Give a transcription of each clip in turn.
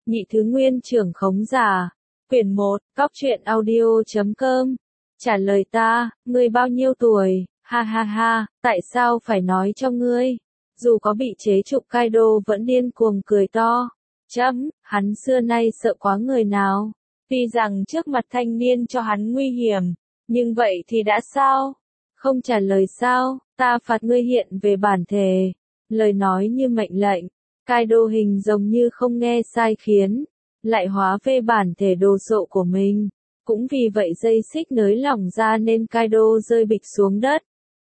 Nhị thứ nguyên trưởng khống giả. Quyển 1, Cóc truyện audio.com. Trả lời ta, ngươi bao nhiêu tuổi? Ha ha ha, tại sao phải nói cho ngươi? Dù có bị chế trụ Kaido vẫn điên cuồng cười to. Hắn xưa nay sợ quá người nào. Tuy rằng trước mặt thanh niên cho hắn nguy hiểm, nhưng vậy thì đã sao? Không trả lời sao, ta phạt ngươi hiện về bản thể. Lời nói như mệnh lệnh. Kaido hình giống như không nghe sai khiến, lại hóa về bản thể đồ sộ của mình. Cũng vì vậy dây xích nới lỏng ra nên Kaido rơi bịch xuống đất.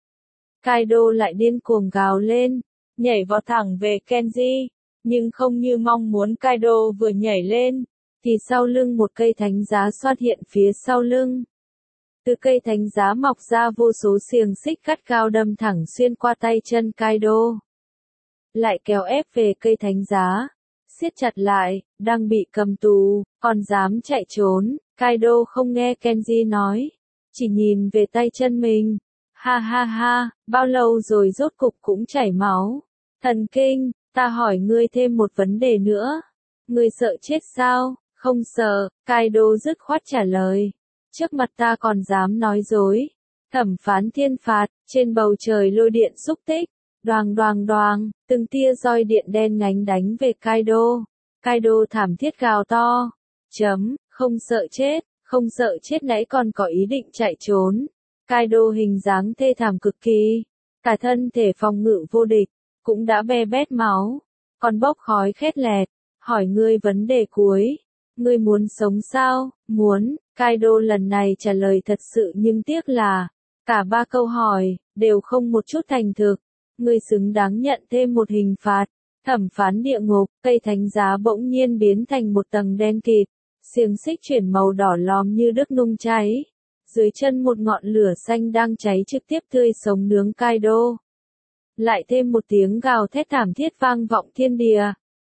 Kaido lại điên cuồng gào lên, nhảy vào thẳng về Kenji, nhưng không như mong muốn. Kaido vừa nhảy lên, thì sau lưng một cây thánh giá xuất hiện phía sau lưng. Từ cây thánh giá mọc ra vô số xiềng xích cắt cao đâm thẳng xuyên qua tay chân Kaido. Lại kéo ép về cây thánh giá, siết chặt lại, đang bị cầm tù, còn dám chạy trốn. Kaido không nghe Kenji nói, chỉ nhìn về tay chân mình. Ha ha ha, bao lâu rồi rốt cục cũng chảy máu. Thần kinh, ta hỏi ngươi thêm một vấn đề nữa. Ngươi sợ chết sao? Không sợ, Kaido dứt khoát trả lời. Trước mặt ta còn dám nói dối. Thẩm phán thiên phạt, trên bầu trời lôi điện xúc tích. Đoàng đoàng đoàng, từng tia roi điện đen ngánh đánh về Kaido. Kaido thảm thiết gào to. Không sợ chết, không sợ chết nãy còn có ý định chạy trốn. Kaido hình dáng thê thảm cực kỳ. Cả thân thể phòng ngự vô địch, cũng đã be bét máu. Còn bốc khói khét lẹt. Hỏi ngươi vấn đề cuối. Ngươi muốn sống sao? Muốn. Kaido lần này trả lời thật sự nhưng tiếc là, cả ba câu hỏi, đều không một chút thành thực. Ngươi xứng đáng nhận thêm một hình phạt. Thẩm phán địa ngục, cây thánh giá bỗng nhiên biến thành một tầng đen kịt. Xiềng xích chuyển màu đỏ lòm như đức nung cháy. Dưới chân một ngọn lửa xanh đang cháy trực tiếp tươi sống nướng Kaido. Lại thêm một tiếng gào thét thảm thiết vang vọng thiên địa.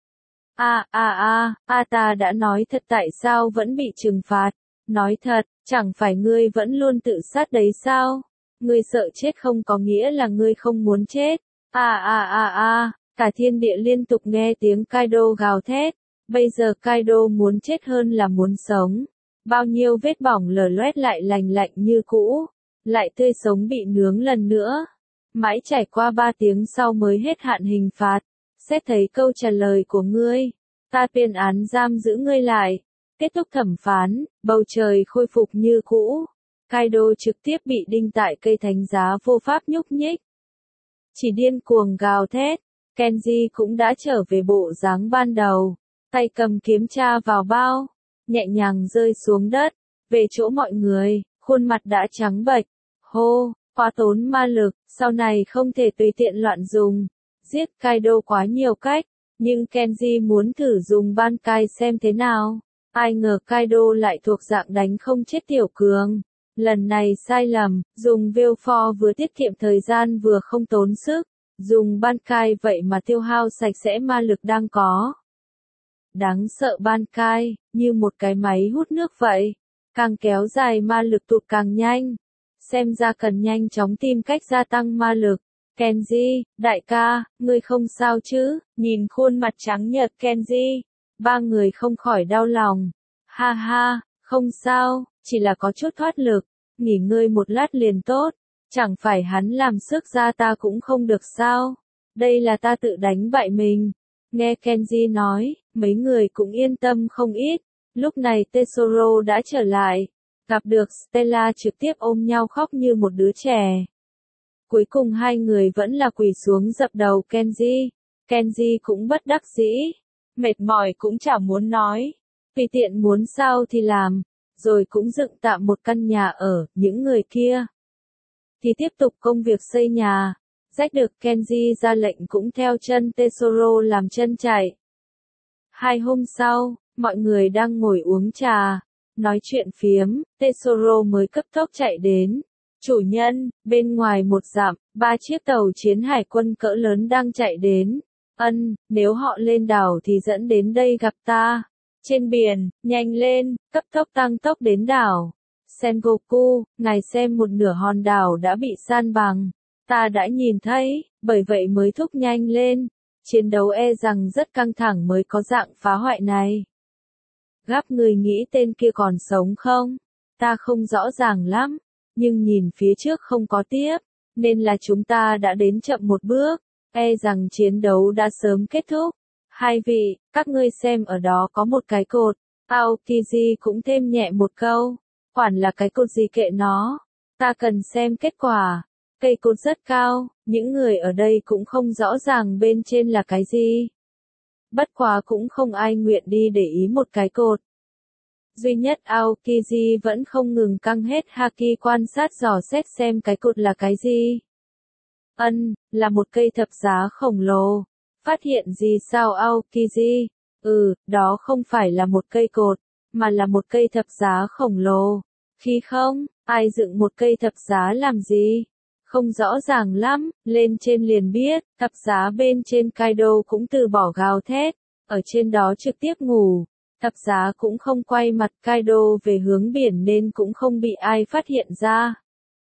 Ta đã nói thật, tại sao vẫn bị trừng phạt? Nói thật, chẳng phải ngươi vẫn luôn tự sát đấy sao? Ngươi sợ chết không có nghĩa là ngươi không muốn chết. Cả thiên địa liên tục nghe tiếng Kaido gào thét. Bây giờ Kaido muốn chết hơn là muốn sống. Bao nhiêu vết bỏng lở loét lại lành lạnh như cũ. Lại tươi sống bị nướng lần nữa. Mãi trải qua 3 tiếng sau mới hết hạn hình phạt. Xét thấy câu trả lời của ngươi, ta tuyên án giam giữ ngươi lại. Kết thúc thẩm phán, bầu trời khôi phục như cũ. Kaido trực tiếp bị đinh tại cây thánh giá vô pháp nhúc nhích. Chỉ điên cuồng gào thét. Kenji cũng đã trở về bộ dáng ban đầu. Tay cầm kiếm tra vào bao, nhẹ nhàng rơi xuống đất. Về chỗ mọi người, khuôn mặt đã trắng bệch. Hô, quá tốn ma lực, sau này không thể tùy tiện loạn dùng. Giết Kaido quá nhiều cách, nhưng Kenji muốn thử dùng Bankai xem thế nào. Ai ngờ Kaido lại thuộc dạng đánh không chết tiểu cường. Lần này sai lầm, dùng Villefort vừa tiết kiệm thời gian vừa không tốn sức. Dùng Bankai vậy mà tiêu hao sạch sẽ ma lực đang có. Đáng sợ Bankai, như một cái máy hút nước vậy. Càng kéo dài ma lực tụt càng nhanh. Xem ra cần nhanh chóng tìm cách gia tăng ma lực. Kenji, đại ca, ngươi không sao chứ? Nhìn khuôn mặt trắng nhợt Kenji, ba người không khỏi đau lòng. Ha ha, không sao, chỉ là có chút thoát lực. Nghỉ ngơi một lát liền tốt. Chẳng phải hắn làm sức ra ta cũng không được sao? Đây là ta tự đánh bại mình. Nghe Kenji nói, mấy người cũng yên tâm không ít. Lúc này Tesoro đã trở lại. Gặp được Stella trực tiếp ôm nhau khóc như một đứa trẻ. Cuối cùng hai người vẫn là quỳ xuống dập đầu Kenji. Kenji cũng bất đắc dĩ. Mệt mỏi cũng chả muốn nói. Tùy tiện muốn sao thì làm. Rồi cũng dựng tạm một căn nhà ở. Những người kia thì tiếp tục công việc xây nhà. Rách được Kenji ra lệnh cũng theo chân Tesoro làm chân chạy. 2 hôm sau, mọi người đang ngồi uống trà, nói chuyện phiếm, Tesoro mới cấp tốc chạy đến. Chủ nhân, bên ngoài một dặm, 3 chiếc tàu chiến hải quân cỡ lớn đang chạy đến. Nếu họ lên đảo thì dẫn đến đây gặp ta. Trên biển, nhanh lên, cấp tốc tăng tốc đến đảo. Sengoku, ngài xem một nửa hòn đảo đã bị san bằng. Ta đã nhìn thấy, bởi vậy mới thúc nhanh lên. Chiến đấu e rằng rất căng thẳng mới có dạng phá hoại này. Gáp người nghĩ tên kia còn sống không? Ta không rõ ràng lắm, nhưng nhìn phía trước không có tiếp, nên là chúng ta đã đến chậm một bước, e rằng chiến đấu đã sớm kết thúc. Hai vị, các ngươi xem ở đó có một cái cột, Aokiji cũng thêm nhẹ một câu, quản là cái cột gì kệ nó, ta cần xem kết quả. Cây cột rất cao, những người ở đây cũng không rõ ràng bên trên là cái gì. Bất quá cũng không ai nguyện đi để ý một cái cột. Duy nhất Aokiji vẫn không ngừng căng hết haki quan sát dò xét xem cái cột là cái gì. Là một cây thập giá khổng lồ. Phát hiện gì sao Aokiji? Đó không phải là một cây cột, mà là một cây thập giá khổng lồ. Khi không, ai dựng một cây thập giá làm gì? Không rõ ràng lắm, lên trên liền biết, thập giá bên trên Kaido cũng từ bỏ gào thét, ở trên đó trực tiếp ngủ. Thập giá cũng không quay mặt Kaido về hướng biển nên cũng không bị ai phát hiện ra.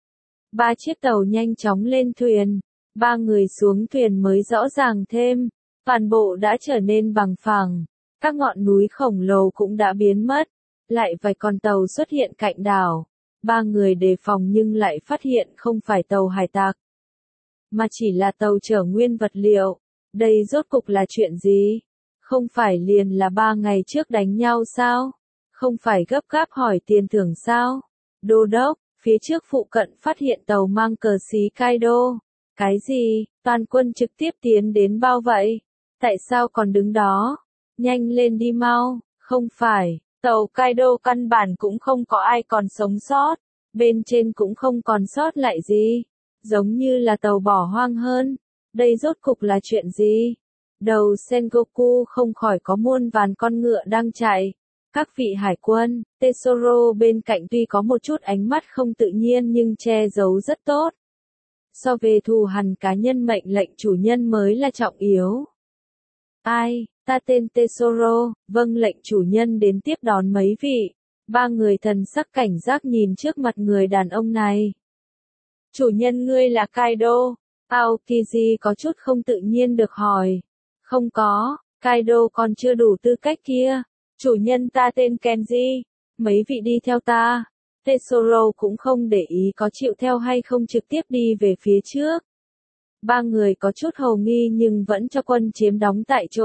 3 chiếc tàu nhanh chóng lên thuyền, 3 người xuống thuyền mới rõ ràng thêm, toàn bộ đã trở nên bằng phẳng, các ngọn núi khổng lồ cũng đã biến mất, lại vài con tàu xuất hiện cạnh đảo. 3 người đề phòng nhưng lại phát hiện không phải tàu hải tặc, mà chỉ là tàu chở nguyên vật liệu. Đây rốt cục là chuyện gì? Không phải liền là 3 ngày trước đánh nhau sao? Không phải gấp gáp hỏi tiền thưởng sao? Đô đốc, phía trước phụ cận phát hiện tàu mang cờ xí Kaido. Cái gì? Toàn quân trực tiếp tiến đến bao vậy? Tại sao còn đứng đó? Nhanh lên đi mau, không phải. Tàu Kaido căn bản cũng không có ai còn sống sót, bên trên cũng không còn sót lại gì, giống như là tàu bỏ hoang hơn. Đây rốt cục là chuyện gì? Đầu Sengoku không khỏi có muôn vàn con ngựa đang chạy. Các vị hải quân, Tesoro bên cạnh tuy có một chút ánh mắt không tự nhiên nhưng che giấu rất tốt. So về thù hằn cá nhân mệnh lệnh chủ nhân mới là trọng yếu. Ai? Ta tên Tesoro, vâng lệnh chủ nhân đến tiếp đón mấy vị. 3 người thần sắc cảnh giác nhìn trước mặt người đàn ông này. Chủ nhân ngươi là Kaido? Aokiji có chút không tự nhiên được hỏi. Không có, Kaido còn chưa đủ tư cách kia. Chủ nhân ta tên Kenji, mấy vị đi theo ta. Tesoro cũng không để ý có chịu theo hay không trực tiếp đi về phía trước. 3 người có chút hồ nghi nhưng vẫn cho quân chiếm đóng tại chỗ.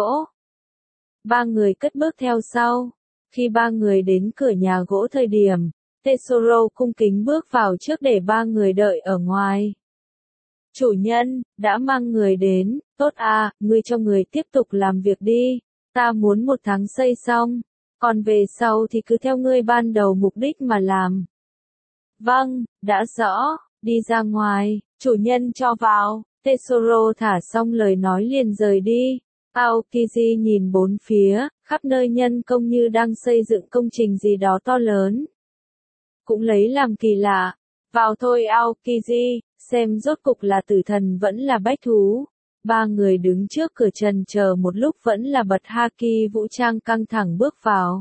3 người cất bước theo sau. Khi 3 người đến cửa nhà gỗ thời điểm, Tesoro cung kính bước vào trước để 3 người đợi ở ngoài. Chủ nhân, đã mang người đến, tốt à, ngươi cho người tiếp tục làm việc đi, ta muốn 1 tháng xây xong, còn về sau thì cứ theo ngươi ban đầu mục đích mà làm. Vâng, đã rõ, đi ra ngoài, chủ nhân cho vào. Tesoro thả xong lời nói liền rời đi. Aokiji nhìn bốn phía, khắp nơi nhân công như đang xây dựng công trình gì đó to lớn. Cũng lấy làm kỳ lạ. Vào thôi Aokiji, xem rốt cục là tử thần vẫn là bách thú. 3 người đứng trước cửa trần chờ một lúc vẫn là bật haki vũ trang căng thẳng bước vào.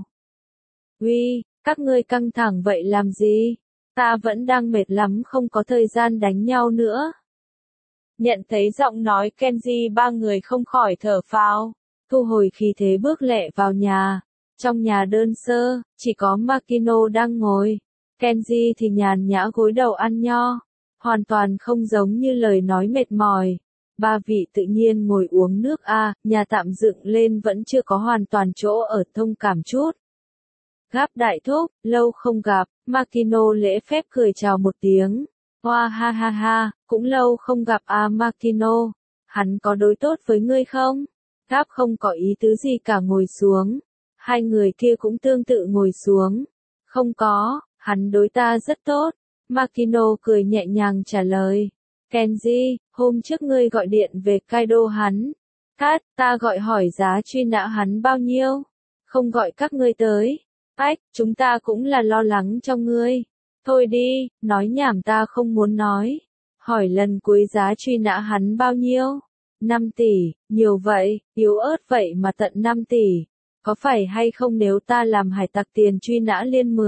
Uy, các ngươi căng thẳng vậy làm gì? Ta vẫn đang mệt lắm không có thời gian đánh nhau nữa. Nhận thấy giọng nói Kenji 3 người không khỏi thở phào, thu hồi khí thế bước lẹ vào nhà. Trong nhà đơn sơ, chỉ có Makino đang ngồi. Kenji thì nhàn nhã gối đầu ăn nho. Hoàn toàn không giống như lời nói mệt mỏi. 3 vị tự nhiên ngồi uống nước nhà tạm dựng lên vẫn chưa có hoàn toàn chỗ ở thông cảm chút. Gáp đại thúc, lâu không gặp, Makino lễ phép cười chào một tiếng. Hoa ha ha ha, cũng lâu không gặp Makino, hắn có đối tốt với ngươi không? Gáp không có ý tứ gì cả ngồi xuống. 2 người kia cũng tương tự ngồi xuống. Không có, hắn đối ta rất tốt. Makino cười nhẹ nhàng trả lời. Kenji, hôm trước ngươi gọi điện về Kaido hắn. Ta gọi hỏi giá truy nã hắn bao nhiêu? Không gọi các ngươi tới. Chúng ta cũng là lo lắng cho ngươi. Thôi đi, nói nhảm ta không muốn nói. Hỏi lần cuối giá truy nã hắn bao nhiêu? 5 tỷ, nhiều vậy, yếu ớt vậy mà tận 5 tỷ. Có phải hay không nếu ta làm hải tặc tiền truy nã liên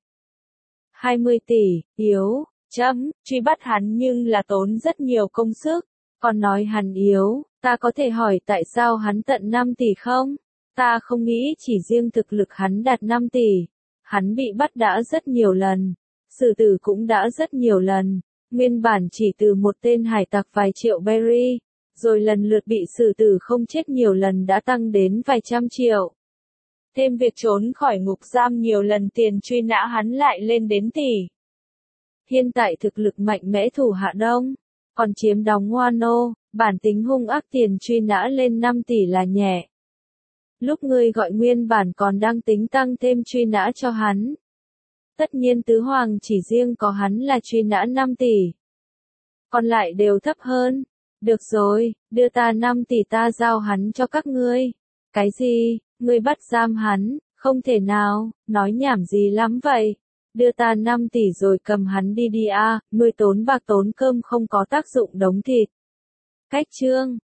20 tỷ, yếu, truy bắt hắn nhưng là tốn rất nhiều công sức. Còn nói hắn yếu, ta có thể hỏi tại sao hắn tận 5 tỷ không? Ta không nghĩ chỉ riêng thực lực hắn đạt 5 tỷ. Hắn bị bắt đã rất nhiều lần. Xử tử cũng đã rất nhiều lần. Nguyên bản chỉ từ một tên hải tặc vài triệu berry, rồi lần lượt bị xử tử không chết nhiều lần đã tăng đến vài trăm triệu. Thêm việc trốn khỏi ngục giam nhiều lần, tiền truy nã hắn lại lên đến tỷ. Hiện tại thực lực mạnh mẽ thủ hạ đông, còn chiếm đóng Wano, bản tính hung ác, tiền truy nã lên 5 tỷ là nhẹ. Lúc ngươi gọi nguyên bản còn đang tính tăng thêm truy nã cho hắn. Tất nhiên tứ hoàng chỉ riêng có hắn là truy nã 5 tỷ. Còn lại đều thấp hơn. Được rồi, đưa ta 5 tỷ ta giao hắn cho các ngươi. Cái gì, ngươi bắt giam hắn, không thể nào, nói nhảm gì lắm vậy. Đưa ta 5 tỷ rồi cầm hắn đi đi a, nuôi tốn bạc tốn cơm không có tác dụng đống thịt. Cách chương